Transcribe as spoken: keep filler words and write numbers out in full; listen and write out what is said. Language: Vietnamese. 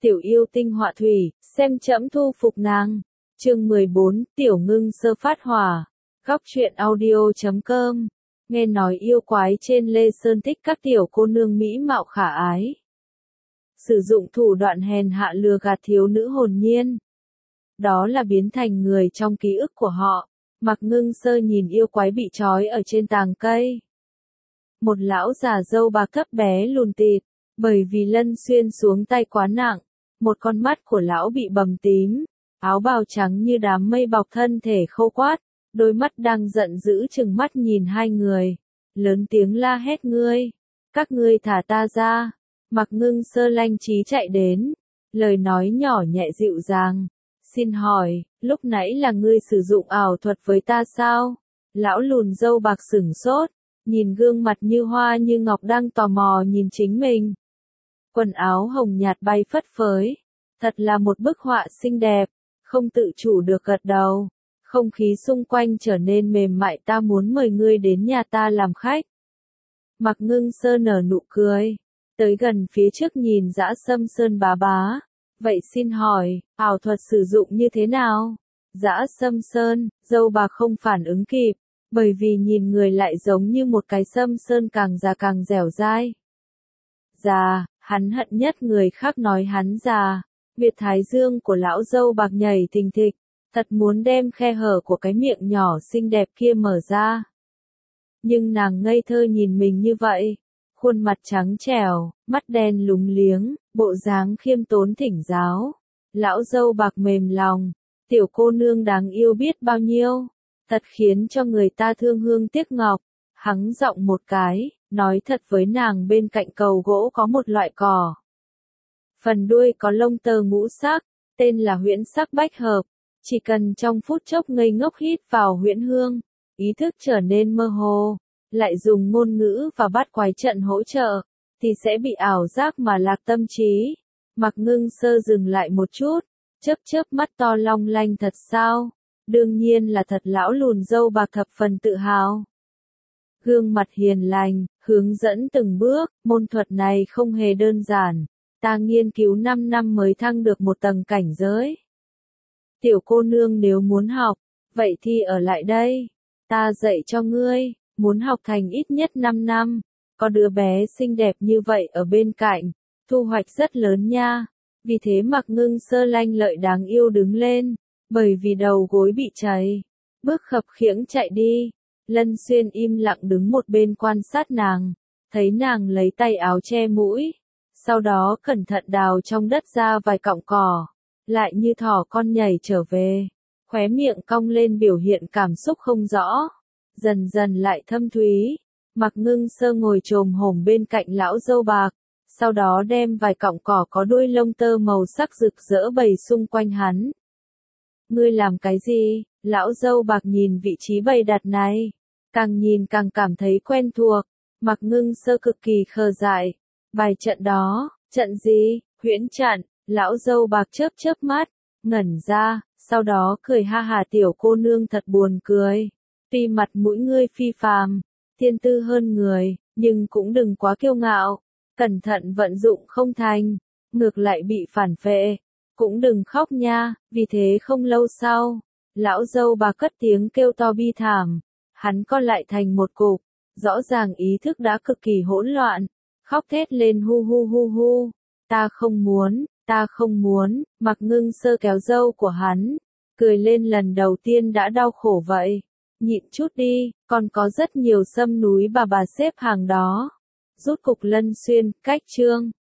tiểu yêu tinh họa thủy, xem trẫm thu phục nàng. Chương mười bốn, tiểu ngưng sơ phát hỏa. Góc truyện audio chấm com. Nghe nói yêu quái trên Lê Sơn thích các tiểu cô nương mỹ mạo khả ái. Sử dụng thủ đoạn hèn hạ lừa gạt thiếu nữ hồn nhiên. Đó là biến thành người trong ký ức của họ. Mạc Ngưng Sơ nhìn yêu quái bị trói ở trên tàng cây. Một lão già râu bạc thấp bé lùn tịt, bởi vì lân xuyên xuống tay quá nặng, một con mắt của lão bị bầm tím, áo bào trắng như đám mây bọc thân thể khô quát, đôi mắt đang giận dữ trừng mắt nhìn hai người, lớn tiếng la hét ngươi, các ngươi thả ta ra. Mạc Ngưng Sơ lanh trí chạy đến, lời nói nhỏ nhẹ dịu dàng, xin hỏi, lúc nãy là ngươi sử dụng ảo thuật với ta sao? Lão lùn râu bạc sửng sốt, nhìn gương mặt như hoa như ngọc đang tò mò nhìn chính mình. Quần áo hồng nhạt bay phất phới, thật là một bức họa xinh đẹp, không tự chủ được gật đầu. Không khí xung quanh trở nên mềm mại, ta muốn mời ngươi đến nhà ta làm khách. Mạc Ngưng Sơ nở nụ cười, tới gần phía trước nhìn Dã Sâm Sơn bá bá. Vậy xin hỏi, ảo thuật sử dụng như thế nào? Dã Sâm Sơn, dâu bạc không phản ứng kịp, bởi vì nhìn người lại giống như một cái sâm sơn càng già càng dẻo dai. Già, hắn hận nhất người khác nói hắn già. Huyệt thái dương của lão dâu bạc nhảy thình thịch, thật muốn đem khe hở của cái miệng nhỏ xinh đẹp kia mở ra. Nhưng nàng ngây thơ nhìn mình như vậy, khuôn mặt trắng trẻo, mắt đen lúng liếng, bộ dáng khiêm tốn thỉnh giáo. Lão dâu bạc mềm lòng, tiểu cô nương đáng yêu biết bao nhiêu, thật khiến cho người ta thương hương tiếc ngọc. Hắng giọng một cái, nói thật với nàng, bên cạnh cầu gỗ có một loại cỏ. Phần đuôi có lông tơ ngũ sắc, tên là huyễn sắc bách hợp. Chỉ cần trong phút chốc ngây ngốc hít vào huyễn hương, ý thức trở nên mơ hồ, lại dùng ngôn ngữ và bát quái trận hỗ trợ, thì sẽ bị ảo giác mà lạc tâm trí. Mạc Ngưng Sơ dừng lại một chút, chớp chớp mắt to long lanh, thật sao? Đương nhiên là thật. Lão lùn râu bạc thập phần tự hào. Gương mặt hiền lành, hướng dẫn từng bước, môn thuật này không hề đơn giản, ta nghiên cứu năm năm mới thăng được một tầng cảnh giới. Tiểu cô nương nếu muốn học, vậy thì ở lại đây, ta dạy cho ngươi, muốn học thành ít nhất năm năm, có đứa bé xinh đẹp như vậy ở bên cạnh, thu hoạch rất lớn nha. Vì thế Mạc Ngưng Sơ lanh lợi đáng yêu đứng lên, bởi vì đầu gối bị chảy, bước khập khiễng chạy đi. Lân Xuyên im lặng đứng một bên quan sát nàng, thấy nàng lấy tay áo che mũi, sau đó cẩn thận đào trong đất ra vài cọng cỏ, lại như thỏ con nhảy trở về, khóe miệng cong lên biểu hiện cảm xúc không rõ, dần dần lại thâm thúy. Mạc Ngưng Sơ ngồi chồm hổm bên cạnh lão dâu bạc, sau đó đem vài cọng cỏ có đuôi lông tơ màu sắc rực rỡ bày xung quanh hắn. Ngươi làm cái gì? Lão dâu bạc nhìn vị trí bày đặt này, càng nhìn càng cảm thấy quen thuộc. Mạc Ngưng Sơ cực kỳ khờ dại. Bài trận đó, trận gì? Huyễn trận. Lão dâu bạc chớp chớp mắt, ngẩn ra, sau đó cười ha hà, tiểu cô nương thật buồn cười. Tuy mặt mũi ngươi phi phàm, thiên tư hơn người, nhưng cũng đừng quá kiêu ngạo, cẩn thận vận dụng không thành, ngược lại bị phản phệ. Cũng đừng khóc nha. Vì thế không lâu sau, lão dâu bạc cất tiếng kêu to bi thảm, hắn co lại thành một cục, rõ ràng ý thức đã cực kỳ hỗn loạn, khóc thét lên hu hu hu hu, ta không muốn, ta không muốn. Mạc Ngưng Sơ kéo râu của hắn, cười lên, lần đầu tiên đã đau khổ vậy, nhịn chút đi, còn có rất nhiều sâm núi bà bà xếp hàng đó. Rút cục Lân Xuyên, cách chương.